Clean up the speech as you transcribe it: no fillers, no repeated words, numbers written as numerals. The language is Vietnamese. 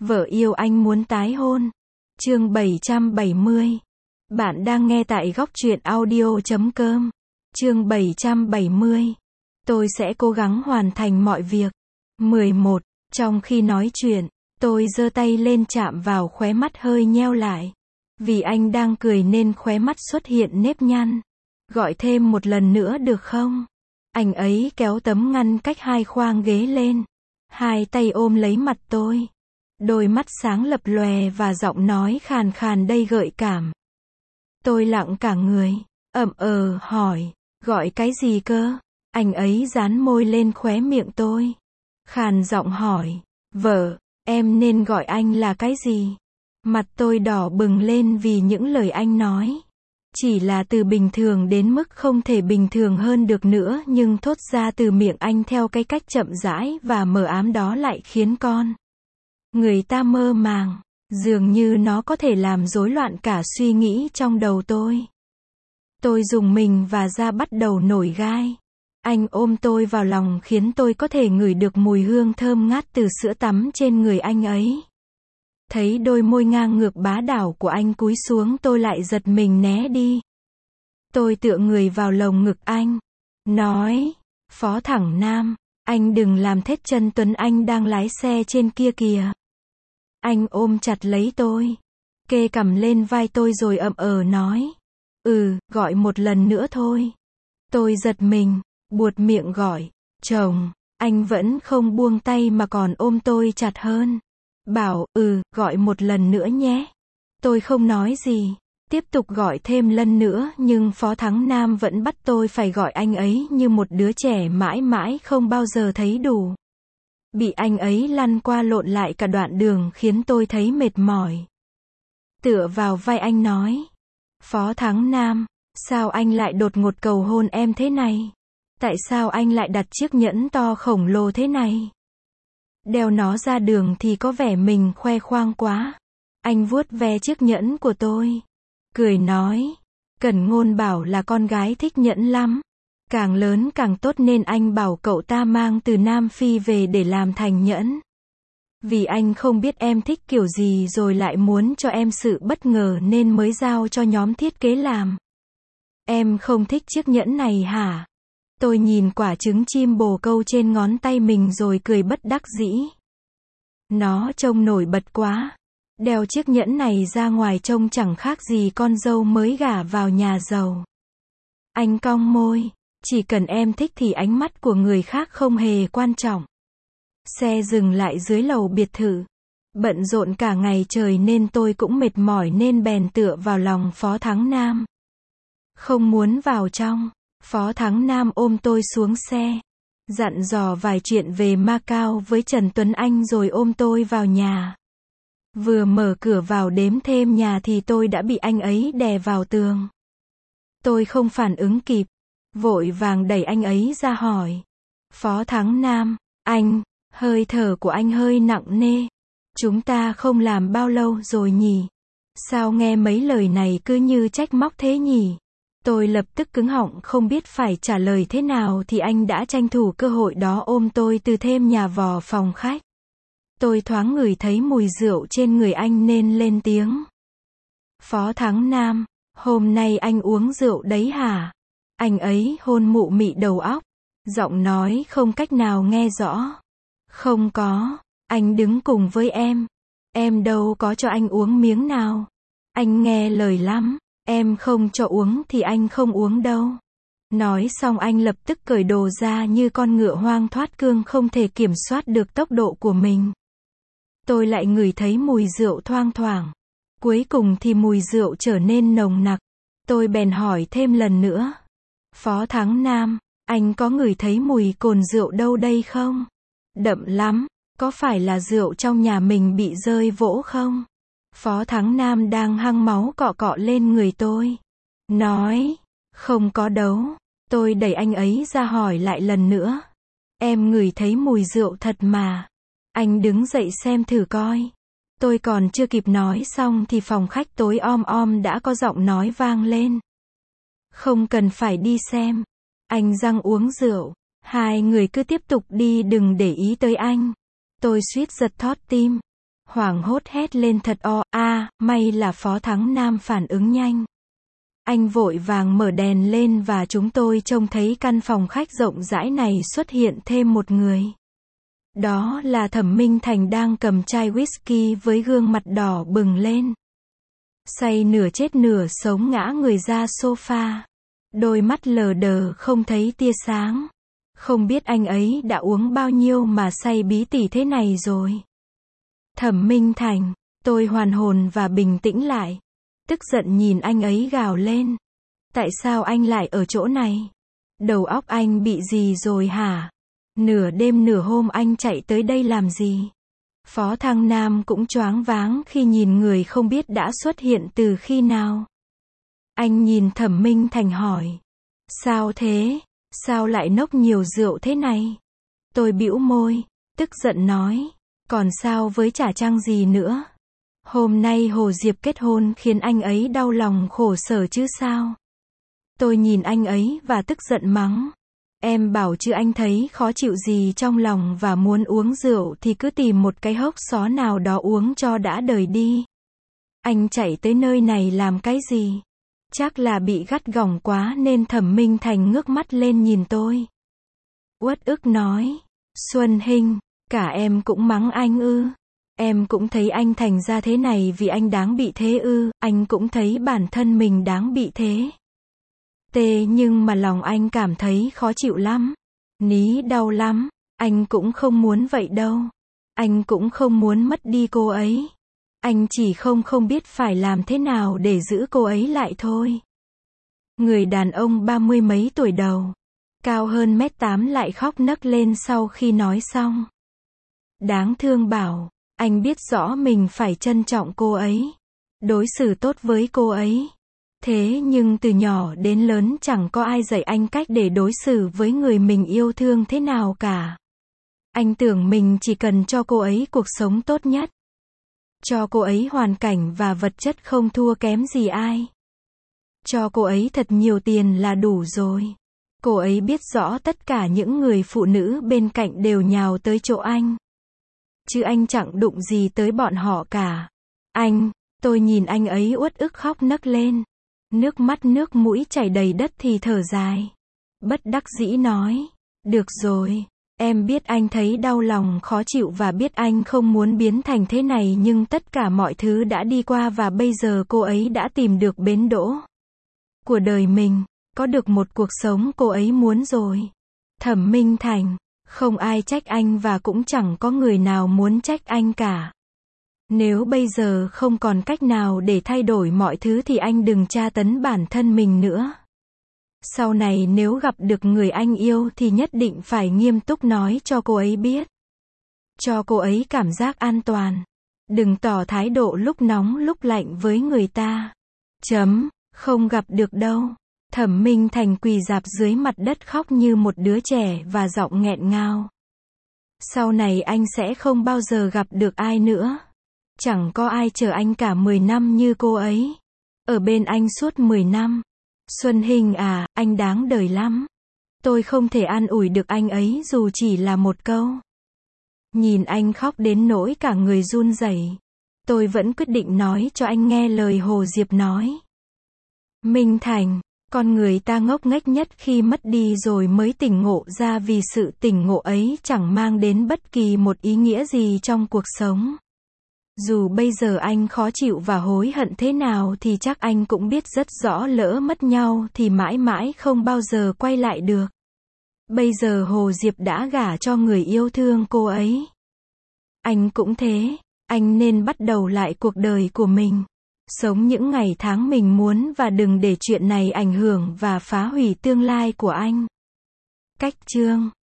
Vợ yêu anh muốn tái hôn. Chương 770. Bạn đang nghe tại góc truyện audio.com. Chương 770. Tôi sẽ cố gắng hoàn thành mọi việc. 11. Trong khi nói chuyện, tôi giơ tay lên chạm vào khóe mắt hơi nheo lại. Vì anh đang cười nên khóe mắt xuất hiện nếp nhăn. Gọi thêm một lần nữa được không? Anh ấy kéo tấm ngăn cách hai khoang ghế lên. Hai tay ôm lấy mặt tôi. Đôi mắt sáng lập lòe và giọng nói khàn khàn đầy gợi cảm. Tôi lặng cả người, hỏi, gọi cái gì cơ? Anh ấy dán môi lên khóe miệng tôi. Khàn giọng hỏi, vợ, em nên gọi anh là cái gì? Mặt tôi đỏ bừng lên vì những lời anh nói. Chỉ là từ bình thường đến mức không thể bình thường hơn được nữa, nhưng thốt ra từ miệng anh theo cái cách chậm rãi và mờ ám đó lại khiến người ta mơ màng, dường như nó có thể làm rối loạn cả suy nghĩ trong đầu tôi. Tôi rùng mình và da bắt đầu nổi gai. Anh ôm tôi vào lòng khiến tôi có thể ngửi được mùi hương thơm ngát từ sữa tắm trên người anh ấy. Thấy đôi môi ngang ngược bá đạo của anh cúi xuống, tôi lại giật mình né đi. Tôi tựa người vào lồng ngực anh, nói, Phó Thẳng Nam, anh đừng làm thết chân Tuấn Anh đang lái xe trên kia kìa. Anh ôm chặt lấy tôi, kê cằm lên vai tôi rồi nói, gọi một lần nữa thôi. Tôi giật mình, buột miệng gọi, chồng. Anh vẫn không buông tay mà còn ôm tôi chặt hơn. Bảo, gọi một lần nữa nhé. Tôi không nói gì, tiếp tục gọi thêm lần nữa, nhưng Phó Thắng Nam vẫn bắt tôi phải gọi anh ấy như một đứa trẻ mãi mãi không bao giờ thấy đủ. Bị anh ấy lăn qua lộn lại cả đoạn đường khiến tôi thấy mệt mỏi. Tựa vào vai anh nói, Phó Thắng Nam, sao anh lại đột ngột cầu hôn em thế này? Tại sao anh lại đặt chiếc nhẫn to khổng lồ thế này? Đeo nó ra đường thì có vẻ mình khoe khoang quá. Anh vuốt ve chiếc nhẫn của tôi, cười nói, Cẩn Ngôn bảo là con gái thích nhẫn lắm. Càng lớn càng tốt nên anh bảo cậu ta mang từ Nam Phi về để làm thành nhẫn. Vì anh không biết em thích kiểu gì rồi lại muốn cho em sự bất ngờ nên mới giao cho nhóm thiết kế làm. Em không thích chiếc nhẫn này hả? Tôi nhìn quả trứng chim bồ câu trên ngón tay mình rồi cười bất đắc dĩ. Nó trông nổi bật quá. Đeo chiếc nhẫn này ra ngoài trông chẳng khác gì con dâu mới gả vào nhà giàu. Anh cong môi. Chỉ cần em thích thì ánh mắt của người khác không hề quan trọng. Xe dừng lại dưới lầu biệt thự. Bận rộn cả ngày trời nên tôi cũng mệt mỏi nên bèn tựa vào lòng Phó Thắng Nam. Không muốn vào trong. Phó Thắng Nam ôm tôi xuống xe. Dặn dò vài chuyện về Macau với Trần Tuấn Anh rồi ôm tôi vào nhà. Vừa mở cửa vào đếm thêm nhà thì tôi đã bị anh ấy đè vào tường. Tôi không phản ứng kịp. Vội vàng đẩy anh ấy ra hỏi. Phó Thắng Nam, hơi thở của anh hơi nặng nề. Chúng ta không làm bao lâu rồi nhỉ? Sao nghe mấy lời này cứ như trách móc thế nhỉ? Tôi lập tức cứng họng không biết phải trả lời thế nào thì anh đã tranh thủ cơ hội đó ôm tôi từ thêm nhà vào phòng khách. Tôi thoáng ngửi thấy mùi rượu trên người anh nên lên tiếng. Phó Thắng Nam, hôm nay anh uống rượu đấy hả? Anh ấy hôn mụ mị đầu óc. Giọng nói không cách nào nghe rõ. Không có, anh đứng cùng với em. Em đâu có cho anh uống miếng nào. Anh nghe lời lắm. Em không cho uống thì anh không uống đâu. Nói xong anh lập tức cởi đồ ra như con ngựa hoang thoát cương không thể kiểm soát được tốc độ của mình. Tôi lại ngửi thấy mùi rượu thoang thoảng. Cuối cùng thì mùi rượu trở nên nồng nặc. Tôi bèn hỏi thêm lần nữa. Phó Thắng Nam, anh có ngửi thấy mùi cồn rượu đâu đây không? Đậm lắm, có phải là rượu trong nhà mình bị rơi vỗ không? Phó Thắng Nam đang hăng máu cọ cọ lên người tôi. Nói, không có đâu. Tôi đẩy anh ấy ra hỏi lại lần nữa. Em ngửi thấy mùi rượu thật mà. Anh đứng dậy xem thử coi. Tôi còn chưa kịp nói xong thì phòng khách tối om đã có giọng nói vang lên. Không cần phải đi xem. Anh Giang uống rượu. Hai người cứ tiếp tục đi đừng để ý tới anh. Tôi suýt giật thót tim. Hoảng hốt hét lên thật may là Phó Thắng Nam phản ứng nhanh. Anh vội vàng mở đèn lên và chúng tôi trông thấy căn phòng khách rộng rãi này xuất hiện thêm một người. Đó là Thẩm Minh Thành đang cầm chai whisky với gương mặt đỏ bừng lên. Say nửa chết nửa sống ngã người ra sofa. Đôi mắt lờ đờ không thấy tia sáng. Không biết anh ấy đã uống bao nhiêu mà say bí tỉ thế này rồi. Thẩm Minh Thành, tôi hoàn hồn và bình tĩnh lại. Tức giận nhìn anh ấy gào lên. Tại sao anh lại ở chỗ này? Đầu óc anh bị gì rồi hả? Nửa đêm nửa hôm anh chạy tới đây làm gì? Phó Thăng Nam cũng choáng váng khi nhìn người không biết đã xuất hiện từ khi nào. Anh nhìn Thẩm Minh Thành hỏi. Sao thế? Sao lại nốc nhiều rượu thế này? Tôi bĩu môi, tức giận nói. Còn sao với chả chăng gì nữa? Hôm nay Hồ Diệp kết hôn khiến anh ấy đau lòng khổ sở chứ sao? Tôi nhìn anh ấy và tức giận mắng. Em bảo chứ anh thấy khó chịu gì trong lòng và muốn uống rượu thì cứ tìm một cái hốc xó nào đó uống cho đã đời đi. Anh chạy tới nơi này làm cái gì? Chắc là bị gắt gỏng quá nên Thẩm Minh Thành ngước mắt lên nhìn tôi. Uất ức nói. Xuân Hinh, cả em cũng mắng anh ư? Em cũng thấy anh thành ra thế này vì anh đáng bị thế ư? Anh cũng thấy bản thân mình đáng bị thế. Nhưng mà lòng anh cảm thấy khó chịu lắm. Ní đau lắm. Anh cũng không muốn vậy đâu. Anh cũng không muốn mất đi cô ấy. Anh chỉ không biết phải làm thế nào để giữ cô ấy lại thôi. Người đàn ông 30 mấy tuổi đầu, cao hơn 1m8 lại khóc nấc lên sau khi nói xong. Đáng thương bảo, anh biết rõ mình phải trân trọng cô ấy, đối xử tốt với cô ấy. Thế nhưng từ nhỏ đến lớn chẳng có ai dạy anh cách để đối xử với người mình yêu thương thế nào cả. Anh tưởng mình chỉ cần cho cô ấy cuộc sống tốt nhất. Cho cô ấy hoàn cảnh và vật chất không thua kém gì ai. Cho cô ấy thật nhiều tiền là đủ rồi. Cô ấy biết rõ tất cả những người phụ nữ bên cạnh đều nhào tới chỗ anh. Chứ anh chẳng đụng gì tới bọn họ cả. Tôi nhìn anh ấy uất ức khóc nấc lên. Nước mắt nước mũi chảy đầy đất thì thở dài. Bất đắc dĩ nói. Được rồi. Em biết anh thấy đau lòng khó chịu và biết anh không muốn biến thành thế này nhưng tất cả mọi thứ đã đi qua và bây giờ cô ấy đã tìm được bến đỗ của đời mình, có được một cuộc sống cô ấy muốn rồi. Thẩm Minh Thành, không ai trách anh và cũng chẳng có người nào muốn trách anh cả. Nếu bây giờ không còn cách nào để thay đổi mọi thứ thì anh đừng tra tấn bản thân mình nữa. Sau này nếu gặp được người anh yêu thì nhất định phải nghiêm túc nói cho cô ấy biết. Cho cô ấy cảm giác an toàn. Đừng tỏ thái độ lúc nóng lúc lạnh với người ta. Không gặp được đâu. Thẩm Minh Thành quỳ rạp dưới mặt đất khóc như một đứa trẻ và giọng nghẹn ngào. Sau này anh sẽ không bao giờ gặp được ai nữa. Chẳng có ai chờ anh cả 10 năm như cô ấy. Ở bên anh suốt 10 năm. Xuân Hinh à, anh đáng đời lắm. Tôi không thể an ủi được anh ấy dù chỉ là một câu. Nhìn anh khóc đến nỗi cả người run rẩy. Tôi vẫn quyết định nói cho anh nghe lời Hồ Diệp nói. Minh Thành, con người ta ngốc nghếch nhất khi mất đi rồi mới tỉnh ngộ ra vì sự tỉnh ngộ ấy chẳng mang đến bất kỳ một ý nghĩa gì trong cuộc sống. Dù bây giờ anh khó chịu và hối hận thế nào thì chắc anh cũng biết rất rõ lỡ mất nhau thì mãi mãi không bao giờ quay lại được. Bây giờ Hồ Diệp đã gả cho người yêu thương cô ấy. Anh cũng thế, anh nên bắt đầu lại cuộc đời của mình. Sống những ngày tháng mình muốn và đừng để chuyện này ảnh hưởng và phá hủy tương lai của anh. Cách chương